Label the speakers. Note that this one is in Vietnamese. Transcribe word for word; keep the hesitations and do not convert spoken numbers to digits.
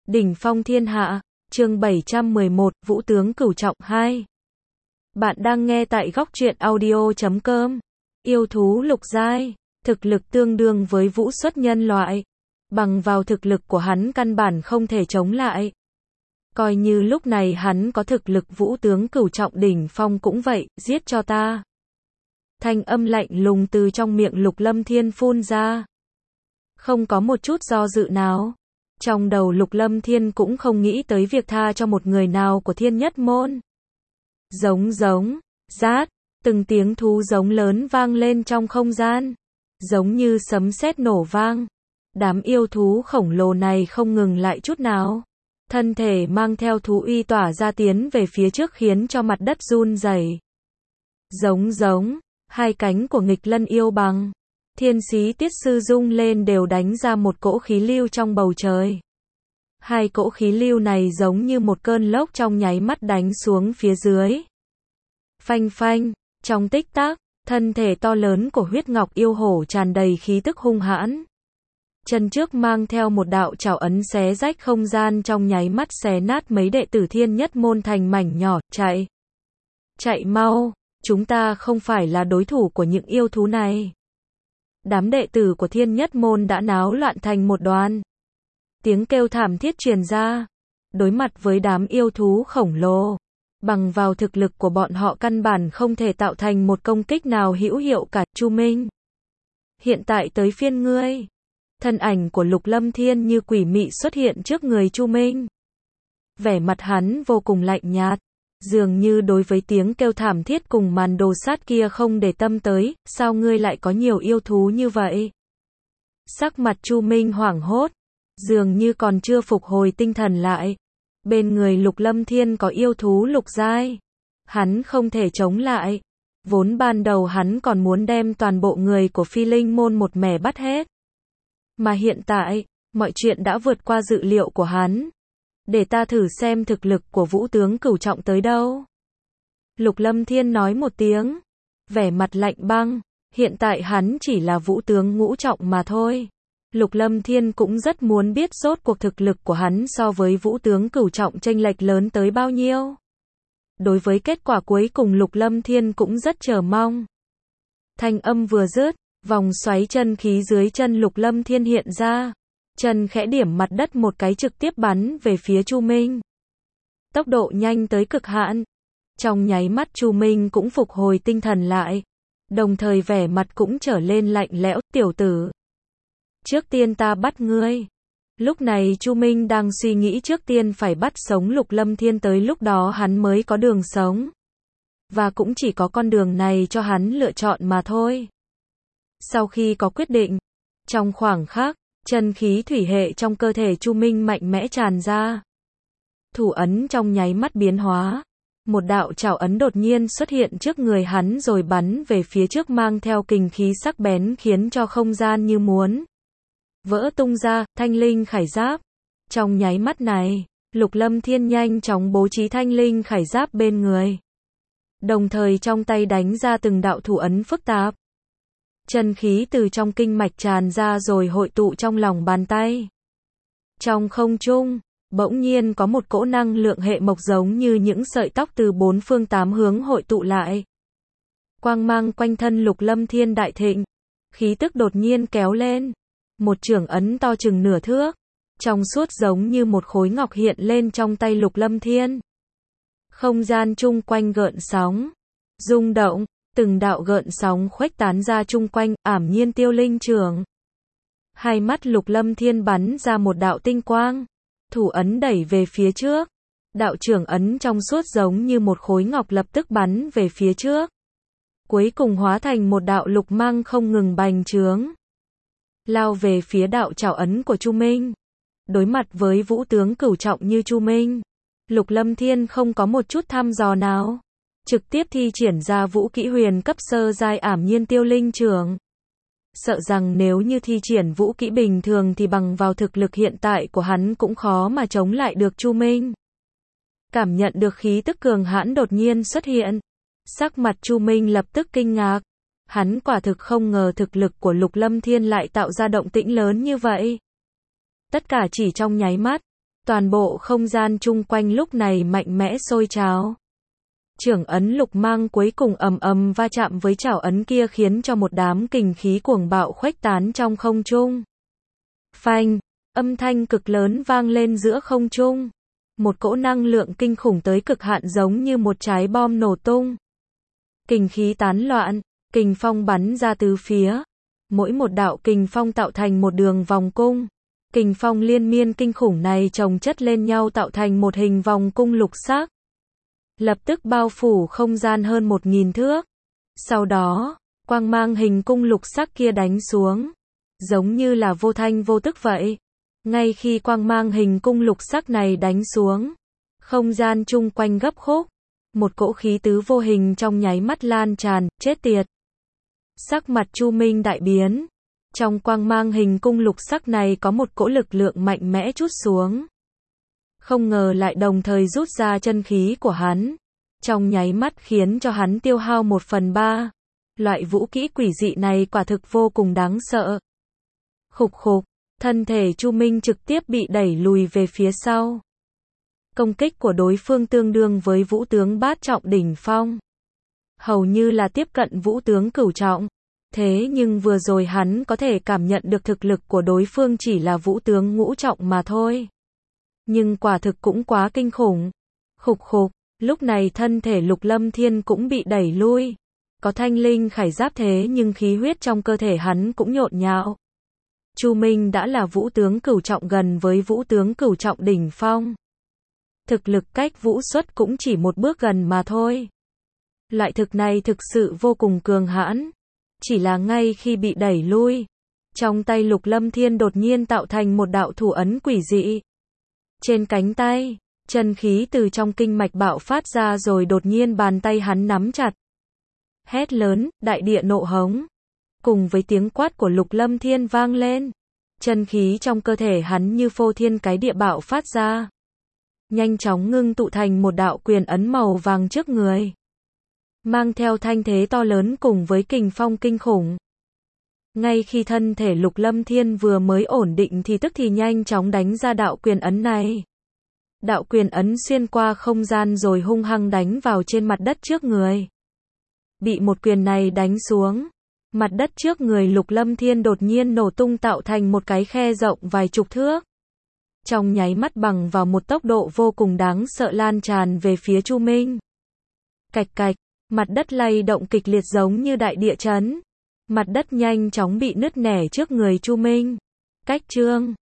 Speaker 1: Đỉnh phong thiên hạ, chương bảy trăm mười một, Vũ tướng cửu trọng hai. Bạn đang nghe tại góc truyện audio chấm com. Yêu thú lục giai, thực lực tương đương với vũ xuất nhân loại. Bằng vào thực lực của hắn căn bản không thể chống lại. Coi như lúc này hắn có thực lực vũ tướng cửu trọng đỉnh phong cũng vậy, giết cho ta. Thanh âm lạnh lùng từ trong miệng Lục Lâm Thiên phun ra. Không có một chút do dự nào. Trong đầu Lục Lâm Thiên cũng không nghĩ tới việc tha cho một người nào của Thiên Nhất Môn. Giống giống, rát, từng tiếng thú giống lớn vang lên trong không gian. Giống như sấm sét nổ vang. Đám yêu thú khổng lồ này không ngừng lại chút nào. Thân thể mang theo thú uy tỏa ra tiến về phía trước khiến cho mặt đất run rẩy. Giống giống, hai cánh của nghịch lân yêu bằng. Thiên Xí Tiết Sư rung lên đều đánh ra một cỗ khí lưu trong bầu trời. Hai cỗ khí lưu này giống như một cơn lốc trong nháy mắt đánh xuống phía dưới. Phanh phanh, trong tích tắc, thân thể to lớn của huyết ngọc yêu hổ tràn đầy khí tức hung hãn. Chân trước mang theo một đạo trảo ấn xé rách không gian trong nháy mắt xé nát mấy đệ tử Thiên Nhất Môn thành mảnh nhỏ, chạy. Chạy mau, chúng ta không phải là đối thủ của những yêu thú này. Đám đệ tử của Thiên Nhất Môn đã náo loạn thành một đoàn. Tiếng kêu thảm thiết truyền ra. Đối mặt với đám yêu thú khổng lồ, bằng vào thực lực của bọn họ căn bản không thể tạo thành một công kích nào hữu hiệu cả. Chu Minh, hiện tại tới phiên ngươi. Thân ảnh của Lục Lâm Thiên như quỷ mị xuất hiện trước người Chu Minh. Vẻ mặt hắn vô cùng lạnh nhạt, dường như đối với tiếng kêu thảm thiết cùng màn đồ sát kia không để tâm tới. Sao ngươi lại có nhiều yêu thú như vậy? Sắc mặt Chu Minh hoảng hốt, dường như còn chưa phục hồi tinh thần lại. Bên người Lục Lâm Thiên có yêu thú lục giai, hắn không thể chống lại. Vốn ban đầu hắn còn muốn đem toàn bộ người của Phi Linh Môn một mẻ bắt hết. Mà hiện tại, mọi chuyện đã vượt qua dự liệu của hắn. Để ta thử xem thực lực của vũ tướng cửu trọng tới đâu. Lục Lâm Thiên nói một tiếng, vẻ mặt lạnh băng. Hiện tại hắn chỉ là vũ tướng ngũ trọng mà thôi. Lục Lâm Thiên cũng rất muốn biết rốt cuộc thực lực của hắn so với vũ tướng cửu trọng chênh lệch lớn tới bao nhiêu. Đối với kết quả cuối cùng Lục Lâm Thiên cũng rất chờ mong. Thanh âm vừa dứt, vòng xoáy chân khí dưới chân Lục Lâm Thiên hiện ra. Chân khẽ điểm mặt đất một cái trực tiếp bắn về phía Chu Minh. Tốc độ nhanh tới cực hạn. Trong nháy mắt Chu Minh cũng phục hồi tinh thần lại. Đồng thời vẻ mặt cũng trở lên lạnh lẽo. Tiểu tử, trước tiên ta bắt ngươi. Lúc này Chu Minh đang suy nghĩ trước tiên phải bắt sống Lục Lâm Thiên, tới lúc đó hắn mới có đường sống. Và cũng chỉ có con đường này cho hắn lựa chọn mà thôi. Sau khi có quyết định, trong khoảng khắc, chân khí thủy hệ trong cơ thể Chu Minh mạnh mẽ tràn ra. Thủ ấn trong nháy mắt biến hóa. Một đạo trảo ấn đột nhiên xuất hiện trước người hắn rồi bắn về phía trước mang theo kình khí sắc bén khiến cho không gian như muốn vỡ tung ra. Thanh linh khải giáp. Trong nháy mắt này, Lục Lâm Thiên nhanh chóng bố trí thanh linh khải giáp bên người. Đồng thời trong tay đánh ra từng đạo thủ ấn phức tạp. Chân khí từ trong kinh mạch tràn ra rồi hội tụ trong lòng bàn tay. Trong không trung, bỗng nhiên có một cỗ năng lượng hệ mộc giống như những sợi tóc từ bốn phương tám hướng hội tụ lại. Quang mang quanh thân Lục Lâm Thiên đại thịnh. Khí tức đột nhiên kéo lên. Một chưởng ấn to chừng nửa thước. Trong suốt giống như một khối ngọc hiện lên trong tay Lục Lâm Thiên. Không gian chung quanh gợn sóng, rung động. Từng đạo gợn sóng khuếch tán ra chung quanh. Ảm nhiên tiêu linh chưởng. Hai mắt Lục Lâm Thiên bắn ra một đạo tinh quang. Thủ ấn đẩy về phía trước. Đạo chưởng ấn trong suốt giống như một khối ngọc lập tức bắn về phía trước. Cuối cùng hóa thành một đạo lục mang không ngừng bành trướng. Lao về phía đạo trảo ấn của Chu Minh. Đối mặt với vũ tướng cửu trọng như Chu Minh, Lục Lâm Thiên không có một chút thăm dò nào. Trực tiếp thi triển ra vũ kỹ huyền cấp sơ giai ảm nhiên tiêu linh chưởng. Sợ rằng nếu như thi triển vũ kỹ bình thường thì bằng vào thực lực hiện tại của hắn cũng khó mà chống lại được Chu Minh. Cảm nhận được khí tức cường hãn đột nhiên xuất hiện. Sắc mặt Chu Minh lập tức kinh ngạc. Hắn quả thực không ngờ thực lực của Lục Lâm Thiên lại tạo ra động tĩnh lớn như vậy. Tất cả chỉ trong nháy mắt. Toàn bộ không gian chung quanh lúc này mạnh mẽ sôi trào. Chưởng ấn lục mang cuối cùng ầm ầm va chạm với chảo ấn kia khiến cho một đám kình khí cuồng bạo khuếch tán trong không trung. Phanh, âm thanh cực lớn vang lên giữa không trung. Một cỗ năng lượng kinh khủng tới cực hạn giống như một trái bom nổ tung. Kình khí tán loạn, kình phong bắn ra từ phía. Mỗi một đạo kình phong tạo thành một đường vòng cung. Kình phong liên miên kinh khủng này chồng chất lên nhau tạo thành một hình vòng cung lục sắc. Lập tức bao phủ không gian hơn một nghìn thước. Sau đó, quang mang hình cung lục sắc kia đánh xuống. Giống như là vô thanh vô tức vậy. Ngay khi quang mang hình cung lục sắc này đánh xuống, không gian chung quanh gấp khúc. Một cỗ khí tứ vô hình trong nháy mắt lan tràn, chết tiệt. Sắc mặt Chu Minh đại biến. Trong quang mang hình cung lục sắc này có một cỗ lực lượng mạnh mẽ trút xuống. Không ngờ lại đồng thời rút ra chân khí của hắn. Trong nháy mắt khiến cho hắn tiêu hao một phần ba. Loại vũ kỹ quỷ dị này quả thực vô cùng đáng sợ. Khục khục, thân thể Chu Minh trực tiếp bị đẩy lùi về phía sau. Công kích của đối phương tương đương với vũ tướng bát trọng đỉnh phong. Hầu như là tiếp cận vũ tướng cửu trọng. Thế nhưng vừa rồi hắn có thể cảm nhận được thực lực của đối phương chỉ là vũ tướng ngũ trọng mà thôi. Nhưng quả thực cũng quá kinh khủng. Khục khục, lúc này thân thể Lục Lâm Thiên cũng bị đẩy lui. Có thanh linh khải giáp thế nhưng khí huyết trong cơ thể hắn cũng nhộn nhạo. Chu Minh đã là vũ tướng cửu trọng gần với vũ tướng cửu trọng đỉnh phong. Thực lực cách vũ xuất cũng chỉ một bước gần mà thôi. Loại thực này thực sự vô cùng cường hãn. Chỉ là ngay khi bị đẩy lui, trong tay Lục Lâm Thiên đột nhiên tạo thành một đạo thủ ấn quỷ dị. Trên cánh tay, chân khí từ trong kinh mạch bạo phát ra rồi đột nhiên bàn tay hắn nắm chặt. Hét lớn, đại địa nộ hống. Cùng với tiếng quát của Lục Lâm Thiên vang lên, chân khí trong cơ thể hắn như phô thiên cái địa bạo phát ra. Nhanh chóng ngưng tụ thành một đạo quyền ấn màu vàng trước người. Mang theo thanh thế to lớn cùng với kình phong kinh khủng. Ngay khi thân thể Lục Lâm Thiên vừa mới ổn định thì tức thì nhanh chóng đánh ra đạo quyền ấn này. Đạo quyền ấn xuyên qua không gian rồi hung hăng đánh vào trên mặt đất trước người. Bị một quyền này đánh xuống, mặt đất trước người Lục Lâm Thiên đột nhiên nổ tung tạo thành một cái khe rộng vài chục thước. Trong nháy mắt bằng vào một tốc độ vô cùng đáng sợ lan tràn về phía Chu Minh. Cạch cạch, mặt đất lay động kịch liệt giống như đại địa chấn. Mặt đất nhanh chóng bị nứt nẻ trước người Chu Minh. Cách chương